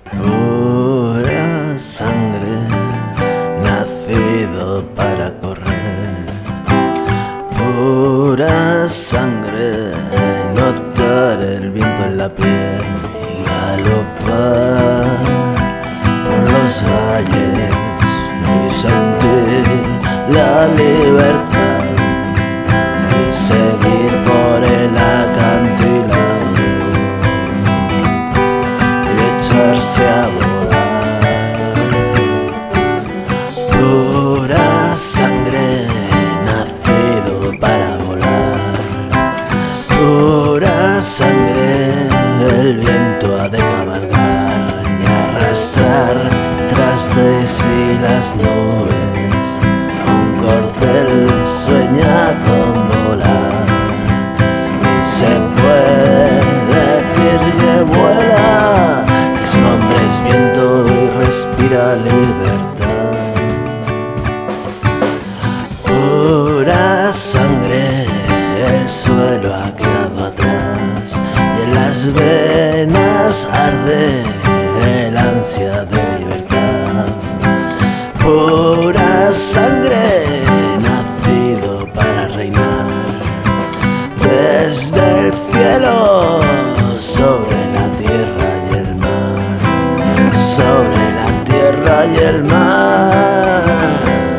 Pura sangre, nacido para correr. Pura sangre, notar el viento en la piel y galopar por los valles y sentir la libertad y seguir por el acantilado y echarse a volar. Pura sangre, nacido para volar. Pura sangre, el viento ha de cabalgar y arrastrar tras de sí las nubes. Un corcel sueña con volar y se puede decir que vuela, que su nombre es viento y respira libertad. Pura sangre, el suelo ha quedado atrás y en las venas arde el ansia de libertad. Pura sangre, nacido para reinar desde el cielo sobre la tierra y el mar, sobre la tierra y el mar.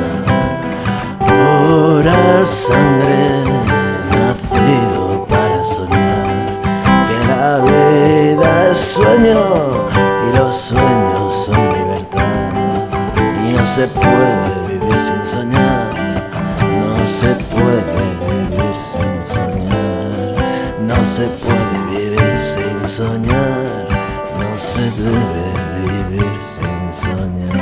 Pura sangre, nacido para soñar, que la vida es sueño y los sueños son libertad. Y no se puede vivir sin soñar, no se puede vivir sin soñar, no se puede vivir sin soñar, no se debe vivir sin soñar.